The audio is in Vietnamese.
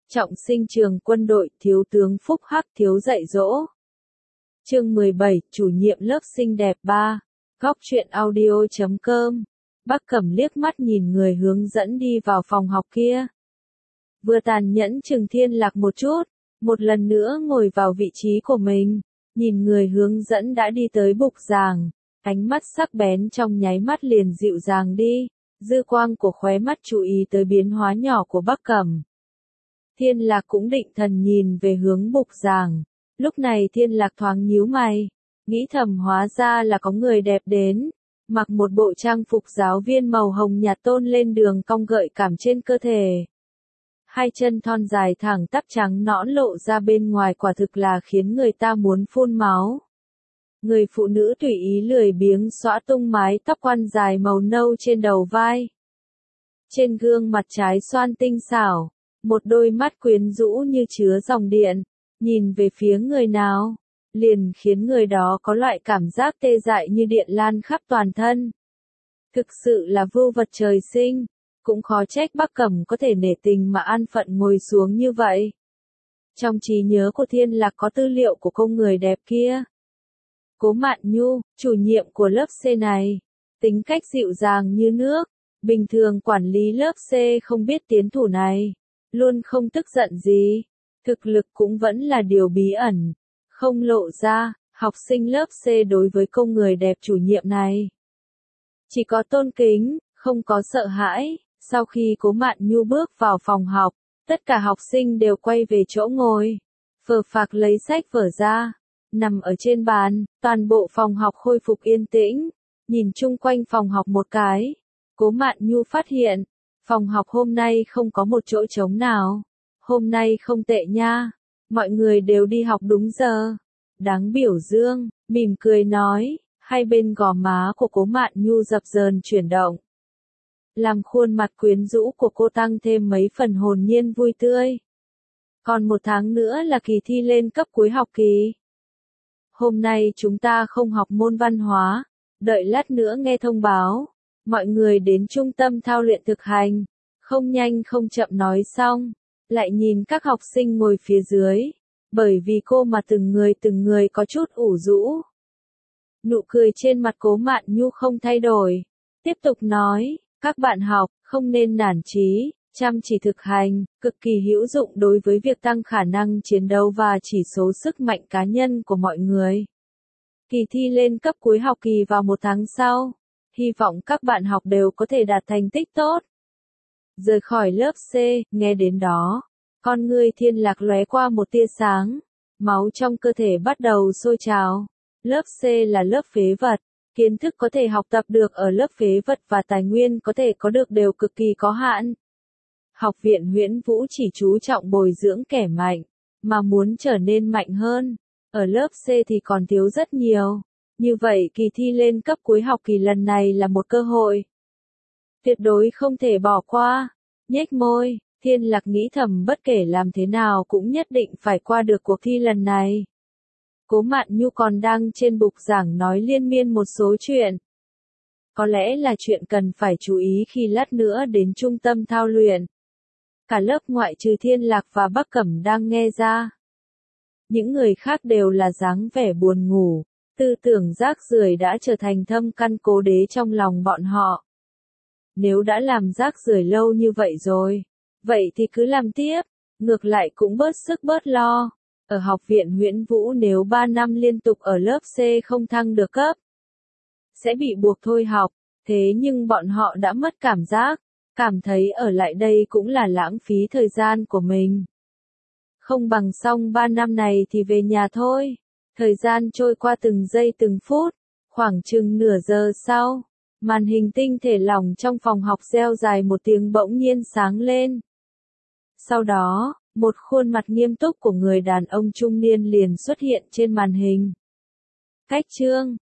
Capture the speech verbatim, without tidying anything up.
Trọng sinh trường quân đội, thiếu tướng Phúc Hắc thiếu dạy dỗ. Chương mười bảy, chủ nhiệm lớp xinh đẹp ba. Góc truyện audio chấm com. Bác Cẩm liếc mắt nhìn người hướng dẫn đi vào phòng học kia. Vừa tàn nhẫn chừng Thiên Lạc một chút, một lần nữa ngồi vào vị trí của mình, nhìn người hướng dẫn đã đi tới bục giảng, ánh mắt sắc bén trong nháy mắt liền dịu dàng đi, dư quang của khóe mắt chú ý tới biến hóa nhỏ của Bác Cẩm. Thiên Lạc cũng định thần nhìn về hướng bục giảng, lúc này Thiên Lạc thoáng nhíu mày, nghĩ thầm hóa ra là có người đẹp đến, mặc một bộ trang phục giáo viên màu hồng nhạt tôn lên đường cong gợi cảm trên cơ thể. Hai chân thon dài thẳng tắp trắng nõn lộ ra bên ngoài quả thực là khiến người ta muốn phun máu. Người phụ nữ tùy ý lười biếng xõa tung mái tóc quăn dài màu nâu trên đầu vai. Trên gương mặt trái xoan tinh xảo, một đôi mắt quyến rũ như chứa dòng điện, nhìn về phía người nào, liền khiến người đó có loại cảm giác tê dại như điện lan khắp toàn thân. Thực sự là vưu vật trời sinh, cũng khó trách Bác Cẩm có thể nể tình mà an phận ngồi xuống như vậy. Trong trí nhớ của Thiên Lạc có tư liệu của cô người đẹp kia. Cố Mạn Nhu, chủ nhiệm của lớp C này, tính cách dịu dàng như nước, bình thường quản lý lớp C không biết tiến thủ này, luôn không tức giận gì, thực lực cũng vẫn là điều bí ẩn, không lộ ra, học sinh lớp C đối với cô người đẹp chủ nhiệm này. Chỉ có tôn kính, không có sợ hãi. Sau khi Cố Mạn Nhu bước vào phòng học, tất cả học sinh đều quay về chỗ ngồi, phờ phạc lấy sách vở ra, nằm ở trên bàn, toàn bộ phòng học khôi phục yên tĩnh, nhìn chung quanh phòng học một cái, Cố Mạn Nhu phát hiện, phòng học hôm nay không có một chỗ trống nào, hôm nay không tệ nha, mọi người đều đi học đúng giờ, đáng biểu dương, mỉm cười nói, hai bên gò má của Cố Mạn Nhu dập dờn chuyển động. Làm khuôn mặt quyến rũ của cô tăng thêm mấy phần hồn nhiên vui tươi. Còn một tháng nữa là kỳ thi lên cấp cuối học kỳ. Hôm nay chúng ta không học môn văn hóa, đợi lát nữa nghe thông báo, mọi người đến trung tâm thao luyện thực hành, không nhanh không chậm nói xong, lại nhìn các học sinh ngồi phía dưới, bởi vì cô mà từng người từng người có chút ủ rũ. Nụ cười trên mặt Cố Mạn Nhu không thay đổi, tiếp tục nói. Các bạn học, không nên nản chí, chăm chỉ thực hành, cực kỳ hữu dụng đối với việc tăng khả năng chiến đấu và chỉ số sức mạnh cá nhân của mọi người. Kỳ thi lên cấp cuối học kỳ vào một tháng sau, hy vọng các bạn học đều có thể đạt thành tích tốt. Rời khỏi lớp C, nghe đến đó, con ngươi Thiên Lạc lóe qua một tia sáng, máu trong cơ thể bắt đầu sôi trào. Lớp C là lớp phế vật. Kiến thức có thể học tập được ở lớp phế vật và tài nguyên có thể có được đều cực kỳ có hạn. Học viện Huyễn Vũ chỉ chú trọng bồi dưỡng kẻ mạnh, mà muốn trở nên mạnh hơn, ở lớp C thì còn thiếu rất nhiều. Như vậy kỳ thi lên cấp cuối học kỳ lần này là một cơ hội. Tuyệt đối không thể bỏ qua. Nhếch môi, Thiên Lạc nghĩ thầm bất kể làm thế nào cũng nhất định phải qua được cuộc thi lần này. Cố Mạn Nhu còn đang trên bục giảng nói liên miên một số chuyện. Có lẽ là chuyện cần phải chú ý khi lát nữa đến trung tâm thao luyện. Cả lớp ngoại trừ Thiên Lạc và Bác Cẩm đang nghe ra. Những người khác đều là dáng vẻ buồn ngủ, tư tưởng rác rưởi đã trở thành thâm căn cố đế trong lòng bọn họ. Nếu đã làm rác rưởi lâu như vậy rồi, vậy thì cứ làm tiếp, ngược lại cũng bớt sức bớt lo. Ở học viện Huyễn Vũ nếu ba năm liên tục ở lớp C không thăng được cấp, sẽ bị buộc thôi học, thế nhưng bọn họ đã mất cảm giác, cảm thấy ở lại đây cũng là lãng phí thời gian của mình. Không bằng xong ba năm này thì về nhà thôi. Thời gian trôi qua từng giây từng phút, khoảng chừng nửa giờ sau, màn hình tinh thể lỏng trong phòng học reo dài một tiếng bỗng nhiên sáng lên. Sau đó, một khuôn mặt nghiêm túc của người đàn ông trung niên liền xuất hiện trên màn hình. Cách chương,